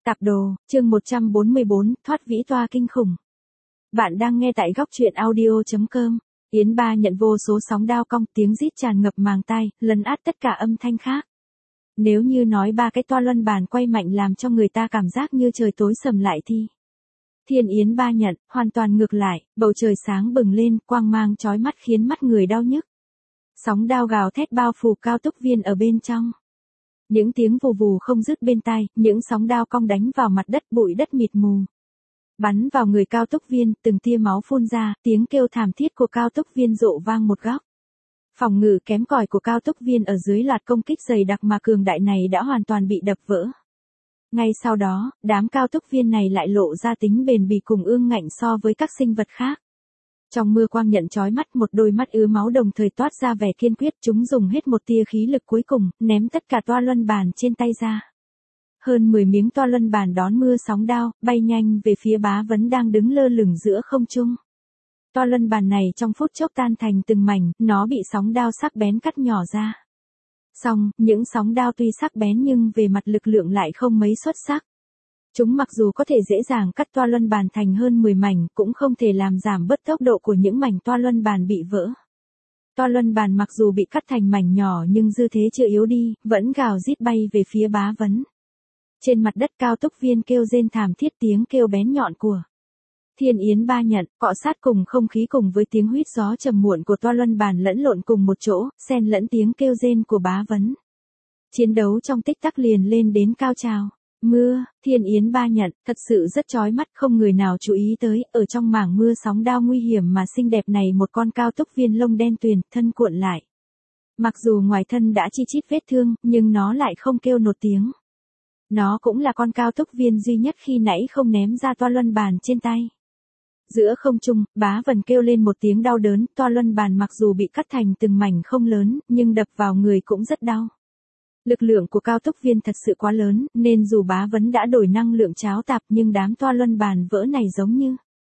Tạp đồ, chương 144, thoát vĩ toa kinh khủng. Bạn đang nghe tại góc truyện audio.com. Yến Ba nhận vô số sóng đao cong, tiếng rít tràn ngập màng tai, lấn át tất cả âm thanh khác. Nếu như nói ba cái toa luân bàn quay mạnh làm cho người ta cảm giác như trời tối sầm lại thì Thiên Yến Ba nhận, hoàn toàn ngược lại, bầu trời sáng bừng lên, quang mang chói mắt khiến mắt người đau nhức. Sóng đao gào thét bao phủ cao túc viên ở bên trong. Những tiếng vù vù không dứt bên tai, những sóng đao cong đánh vào mặt đất, bụi đất mịt mù. Bắn vào người cao túc viên, từng tia máu phun ra, tiếng kêu thảm thiết của cao túc viên rộ vang một góc. Phòng ngự kém cỏi của cao túc viên ở dưới loạt công kích dày đặc mà cường đại này đã hoàn toàn bị đập vỡ. Ngay sau đó, đám cao túc viên này lại lộ ra tính bền bỉ cùng ương ngạnh so với các sinh vật khác. Trong mưa quang nhận chói mắt, một đôi mắt ứa máu đồng thời toát ra vẻ kiên quyết, chúng dùng hết một tia khí lực cuối cùng, ném tất cả toa luân bàn trên tay ra. Hơn 10 miếng toa luân bàn đón mưa sóng đao, bay nhanh về phía Bá Vấn đang đứng lơ lửng giữa không trung. Toa luân bàn này trong phút chốc tan thành từng mảnh, nó bị sóng đao sắc bén cắt nhỏ ra. Song, những sóng đao tuy sắc bén nhưng về mặt lực lượng lại không mấy xuất sắc. Chúng mặc dù có thể dễ dàng cắt toa luân bàn thành hơn 10 mảnh, cũng không thể làm giảm bớt tốc độ của những mảnh toa luân bàn bị vỡ. Toa luân bàn mặc dù bị cắt thành mảnh nhỏ nhưng dư thế chưa yếu đi, vẫn gào rít bay về phía Bá Vấn. Trên mặt đất cao túc viên kêu rên thảm thiết, tiếng kêu bén nhọn của Thiên Yến Ba nhận, cọ sát cùng không khí cùng với tiếng huýt gió trầm muộn của toa luân bàn lẫn lộn cùng một chỗ, xen lẫn tiếng kêu rên của Bá Vấn. Chiến đấu trong tích tắc liền lên đến cao trào. Mưa, Thiên Yến Ba nhận, thật sự rất chói mắt, không người nào chú ý tới, ở trong mảng mưa sóng đao nguy hiểm mà xinh đẹp này một con cao túc viên lông đen tuyền, thân cuộn lại. Mặc dù ngoài thân đã chi chít vết thương, nhưng nó lại không kêu nột tiếng. Nó cũng là con cao túc viên duy nhất khi nãy không ném ra toa luân bàn trên tay. Giữa không trung, Bá Vần kêu lên một tiếng đau đớn, toa luân bàn mặc dù bị cắt thành từng mảnh không lớn, nhưng đập vào người cũng rất đau. Lực lượng của cao túc viên thật sự quá lớn, nên dù Bá Vấn đã đổi năng lượng cháo tạp nhưng đám toa luân bàn vỡ này giống như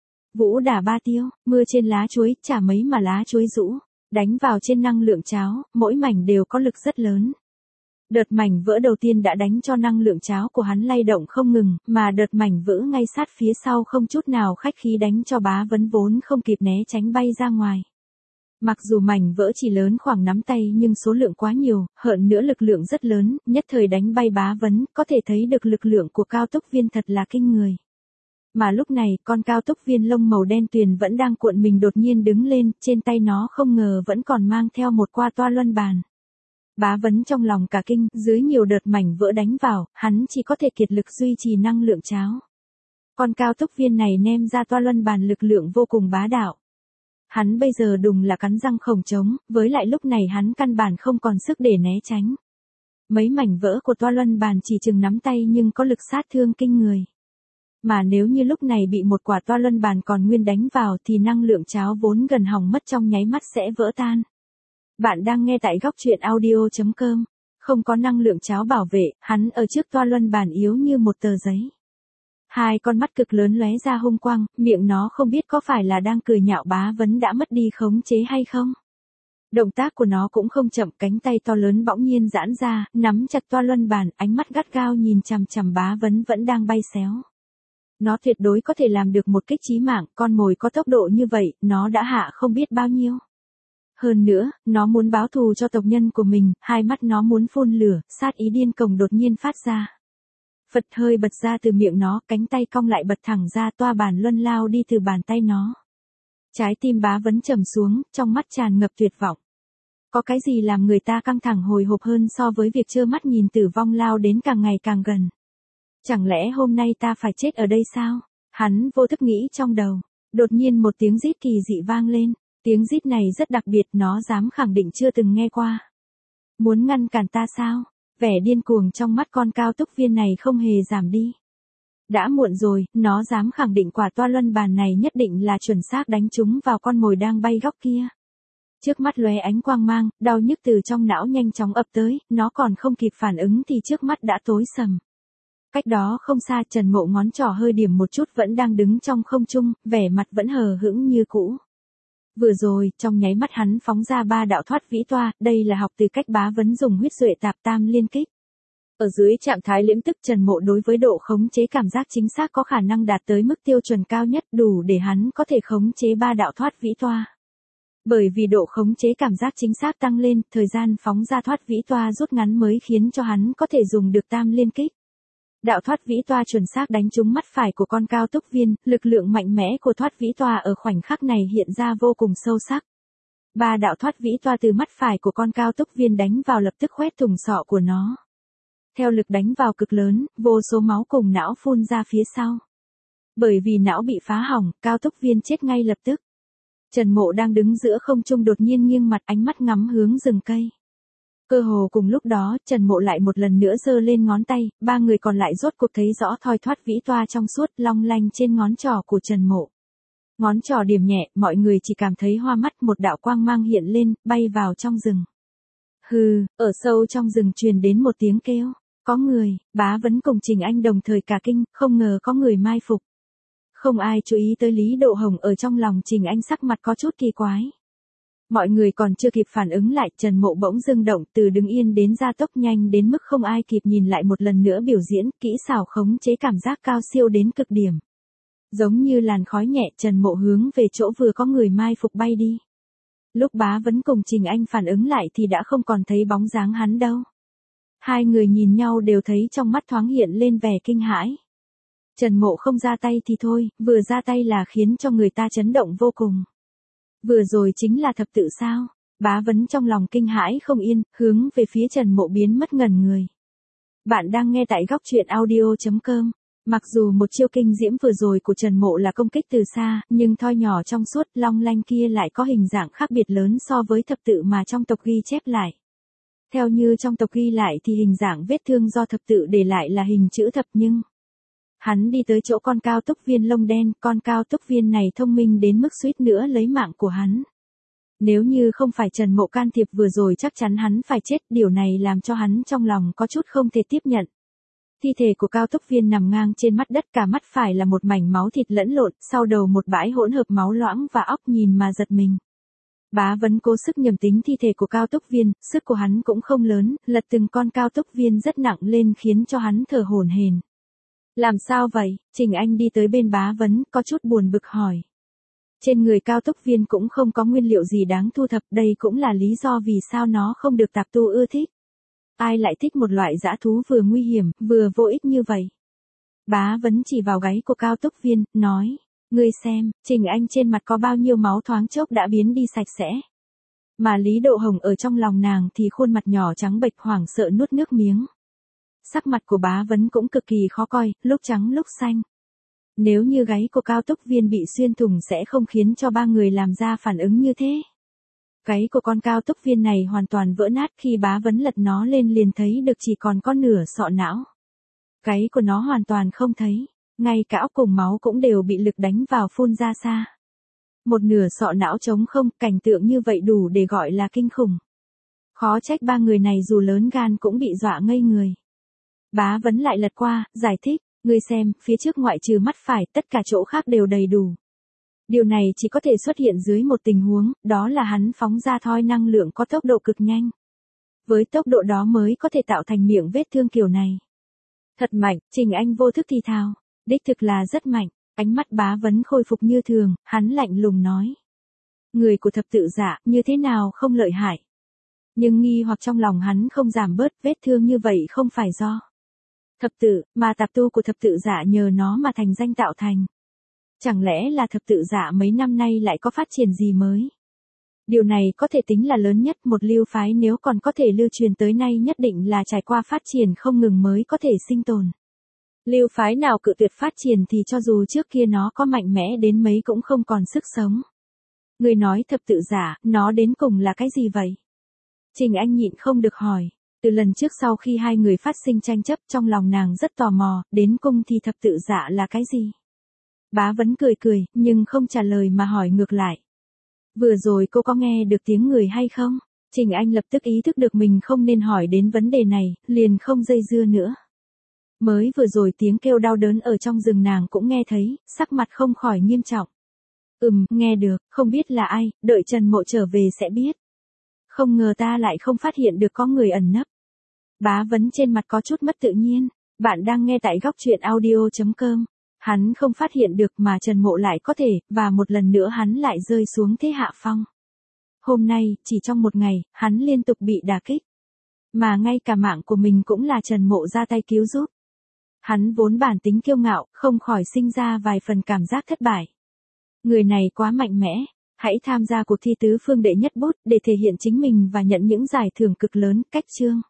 vũ đả ba tiêu, mưa trên lá chuối, chả mấy mà lá chuối rũ, đánh vào trên năng lượng cháo, mỗi mảnh đều có lực rất lớn. Đợt mảnh vỡ đầu tiên đã đánh cho năng lượng cháo của hắn lay động không ngừng, mà đợt mảnh vỡ ngay sát phía sau không chút nào khách khí đánh cho Bá Vấn vốn không kịp né tránh bay ra ngoài. Mặc dù mảnh vỡ chỉ lớn khoảng nắm tay nhưng số lượng quá nhiều, hơn nữa lực lượng rất lớn, nhất thời đánh bay Bá Vấn, có thể thấy được lực lượng của cao túc viên thật là kinh người. Mà lúc này, con cao túc viên lông màu đen tuyền vẫn đang cuộn mình đột nhiên đứng lên, trên tay nó không ngờ vẫn còn mang theo một qua toa luân bàn. Bá Vấn trong lòng cả kinh, dưới nhiều đợt mảnh vỡ đánh vào, hắn chỉ có thể kiệt lực duy trì năng lượng cháo. Con cao túc viên này ném ra toa luân bàn lực lượng vô cùng bá đạo. Hắn bây giờ đùng là cắn răng khổng trống, với lại lúc này hắn căn bản không còn sức để né tránh. Mấy mảnh vỡ của toa luân bàn chỉ chừng nắm tay nhưng có lực sát thương kinh người. Mà nếu như lúc này bị một quả toa luân bàn còn nguyên đánh vào thì năng lượng cháo vốn gần hỏng mất trong nháy mắt sẽ vỡ tan. Bạn đang nghe tại góc truyện audio.com. Không có năng lượng cháo bảo vệ, hắn ở trước toa luân bàn yếu như một tờ giấy. Hai con mắt cực lớn lóe ra hung quang, miệng nó không biết có phải là đang cười nhạo Bá Vấn đã mất đi khống chế hay không. Động tác của nó cũng không chậm, cánh tay to lớn bỗng nhiên giãn ra, nắm chặt toa luân bàn, ánh mắt gắt gao nhìn chằm chằm Bá Vấn vẫn đang bay xéo. Nó tuyệt đối có thể làm được một kích chí mạng, con mồi có tốc độ như vậy, nó đã hạ không biết bao nhiêu. Hơn nữa, nó muốn báo thù cho tộc nhân của mình, hai mắt nó muốn phun lửa, sát ý điên cuồng đột nhiên phát ra. Phật hơi bật ra từ miệng nó, cánh tay cong lại bật thẳng ra, toa bàn luân lao đi từ bàn tay nó. Trái tim Bá Vấn trầm xuống, trong mắt tràn ngập tuyệt vọng. Có cái gì làm người ta căng thẳng hồi hộp hơn so với việc trơ mắt nhìn tử vong lao đến càng ngày càng gần. Chẳng lẽ hôm nay ta phải chết ở đây sao? Hắn vô thức nghĩ trong đầu. Đột nhiên một tiếng rít kỳ dị vang lên. Tiếng rít này rất đặc biệt, nó dám khẳng định chưa từng nghe qua. Muốn ngăn cản ta sao? Vẻ điên cuồng trong mắt con cao túc viên này không hề giảm đi. Đã muộn rồi, nó dám khẳng định quả toa luân bàn này nhất định là chuẩn xác đánh trúng vào con mồi đang bay góc kia. Trước mắt lóe ánh quang mang, đau nhức từ trong não nhanh chóng ập tới, nó còn không kịp phản ứng thì trước mắt đã tối sầm. Cách đó không xa, Trần Mộ ngón trỏ hơi điểm một chút vẫn đang đứng trong không trung, vẻ mặt vẫn hờ hững như cũ. Vừa rồi, trong nháy mắt hắn phóng ra 3 đạo thoát vĩ toa, đây là học từ cách Bá Vấn dùng huyết duệ tạp tam liên kích. Ở dưới trạng thái liễm tức, Trần Mộ đối với độ khống chế cảm giác chính xác có khả năng đạt tới mức tiêu chuẩn cao nhất, đủ để hắn có thể khống chế ba đạo thoát vĩ toa. Bởi vì độ khống chế cảm giác chính xác tăng lên, thời gian phóng ra thoát vĩ toa rút ngắn mới khiến cho hắn có thể dùng được tam liên kích. Đạo thoát vĩ toa chuẩn xác đánh trúng mắt phải của con cao túc viên, lực lượng mạnh mẽ của thoát vĩ toa ở khoảnh khắc này hiện ra vô cùng sâu sắc. Ba đạo thoát vĩ toa từ mắt phải của con cao túc viên đánh vào lập tức khoét thủng sọ của nó. Theo lực đánh vào cực lớn, vô số máu cùng não phun ra phía sau. Bởi vì não bị phá hỏng, cao túc viên chết ngay lập tức. Trần Mộ đang đứng giữa không trung đột nhiên nghiêng mặt, ánh mắt ngắm hướng rừng cây. Cơ hồ cùng lúc đó, Trần Mộ lại một lần nữa giơ lên ngón tay, ba người còn lại rốt cuộc thấy rõ thoi thoát vĩ toa trong suốt long lanh trên ngón trỏ của Trần Mộ. Ngón trỏ điểm nhẹ, mọi người chỉ cảm thấy hoa mắt, một đạo quang mang hiện lên, bay vào trong rừng. Hừ, ở sâu trong rừng truyền đến một tiếng kêu. Có người, Bá Vấn cùng Trình Anh đồng thời cả kinh, không ngờ có người mai phục. Không ai chú ý tới Lý Độ Hồng, ở trong lòng Trình Anh sắc mặt có chút kỳ quái. Mọi người còn chưa kịp phản ứng lại, Trần Mộ bỗng dưng động, từ đứng yên đến gia tốc nhanh đến mức không ai kịp nhìn lại, một lần nữa biểu diễn, kỹ xảo khống chế cảm giác cao siêu đến cực điểm. Giống như làn khói nhẹ, Trần Mộ hướng về chỗ vừa có người mai phục bay đi. Lúc Bá Vấn cùng Trình Anh phản ứng lại thì đã không còn thấy bóng dáng hắn đâu. Hai người nhìn nhau đều thấy trong mắt thoáng hiện lên vẻ kinh hãi. Trần Mộ không ra tay thì thôi, vừa ra tay là khiến cho người ta chấn động vô cùng. Vừa rồi chính là thập tự sao? Bá Vấn trong lòng kinh hãi không yên, hướng về phía Trần Mộ biến mất ngẩn người. Bạn đang nghe tại góc truyện audio.com. Mặc dù một chiêu kinh diễm vừa rồi của Trần Mộ là công kích từ xa, nhưng thoi nhỏ trong suốt long lanh kia lại có hình dạng khác biệt lớn so với thập tự mà trong tộc ghi chép lại. Theo như trong tộc ghi lại thì hình dạng vết thương do thập tự để lại là hình chữ thập, nhưng hắn đi tới chỗ con cao túc viên lông đen, con cao túc viên này thông minh đến mức suýt nữa lấy mạng của hắn. Nếu như không phải Trần Mộ can thiệp vừa rồi chắc chắn hắn phải chết, điều này làm cho hắn trong lòng có chút không thể tiếp nhận. Thi thể của cao túc viên nằm ngang trên mặt đất, cả mắt phải là một mảnh máu thịt lẫn lộn, sau đầu một bãi hỗn hợp máu loãng và óc, nhìn mà giật mình. Bá Vấn cố sức nhầm tính thi thể của cao túc viên, sức của hắn cũng không lớn, lật từng con cao túc viên rất nặng lên khiến cho hắn thở hổn hển. Làm sao vậy? Trình Anh đi tới bên Bá Vấn, có chút buồn bực hỏi. Trên người cao túc viên cũng không có nguyên liệu gì đáng thu thập, đây cũng là lý do vì sao nó không được tạp tu ưa thích. Ai lại thích một loại dã thú vừa nguy hiểm, vừa vô ích như vậy? Bá Vấn chỉ vào gáy của cao túc viên, nói. Ngươi xem, Trình Anh trên mặt có bao nhiêu máu thoáng chốc đã biến đi sạch sẽ. Mà Lý Độ Hồng ở trong lòng nàng thì khuôn mặt nhỏ trắng bệch hoảng sợ nuốt nước miếng. Sắc mặt của Bá Vấn cũng cực kỳ khó coi, lúc trắng lúc xanh. Nếu như gáy của cao túc viên bị xuyên thủng sẽ không khiến cho ba người làm ra phản ứng như thế. Gáy của con cao túc viên này hoàn toàn vỡ nát, khi Bá Vấn lật nó lên liền thấy được chỉ còn có nửa sọ não. Gáy của nó hoàn toàn không thấy, ngay cả óc cùng máu cũng đều bị lực đánh vào phun ra xa. Một nửa sọ não trống không, cảnh tượng như vậy đủ để gọi là kinh khủng. Khó trách ba người này dù lớn gan cũng bị dọa ngây người. Bá Vấn lại lật qua, giải thích, ngươi xem, phía trước ngoại trừ mắt phải, tất cả chỗ khác đều đầy đủ. Điều này chỉ có thể xuất hiện dưới một tình huống, đó là hắn phóng ra thoi năng lượng có tốc độ cực nhanh. Với tốc độ đó mới có thể tạo thành miệng vết thương kiểu này. Thật mạnh, Trình Anh vô thức thì thào, đích thực là rất mạnh. Ánh mắt Bá Vấn khôi phục như thường, hắn lạnh lùng nói. Người của thập tự giả, như thế nào không lợi hại. Nhưng nghi hoặc trong lòng hắn không giảm bớt, vết thương như vậy không phải do thập tự, mà tạp tu của thập tự giả nhờ nó mà thành danh tạo thành. Chẳng lẽ là thập tự giả mấy năm nay lại có phát triển gì mới? Điều này có thể tính là lớn nhất, một lưu phái nếu còn có thể lưu truyền tới nay nhất định là trải qua phát triển không ngừng mới có thể sinh tồn. Lưu phái nào cự tuyệt phát triển thì cho dù trước kia nó có mạnh mẽ đến mấy cũng không còn sức sống. Người nói thập tự giả, nó đến cùng là cái gì vậy? Trình Anh nhịn không được hỏi. Từ lần trước sau khi hai người phát sinh tranh chấp, trong lòng nàng rất tò mò, đến cùng thì thập tự giả là cái gì? Bá Vấn cười cười, nhưng không trả lời mà hỏi ngược lại. Vừa rồi cô có nghe được tiếng người hay không? Trình Anh lập tức ý thức được mình không nên hỏi đến vấn đề này, liền không dây dưa nữa. Mới vừa rồi tiếng kêu đau đớn ở trong rừng nàng cũng nghe thấy, sắc mặt không khỏi nghiêm trọng. Nghe được, không biết là ai, đợi Trần Mộ trở về sẽ biết. Không ngờ ta lại không phát hiện được có người ẩn nấp. Bá Vấn trên mặt có chút mất tự nhiên. Bạn đang nghe tại góc truyện audio.com. Hắn không phát hiện được mà Trần Mộ lại có thể, và một lần nữa hắn lại rơi xuống thế hạ phong. Hôm nay, chỉ trong một ngày, hắn liên tục bị đả kích. Mà ngay cả mạng của mình cũng là Trần Mộ ra tay cứu giúp. Hắn vốn bản tính kiêu ngạo, không khỏi sinh ra vài phần cảm giác thất bại. Người này quá mạnh mẽ. Hãy tham gia cuộc thi tứ phương đệ nhất bút để thể hiện chính mình và nhận những giải thưởng cực lớn. Cách chương.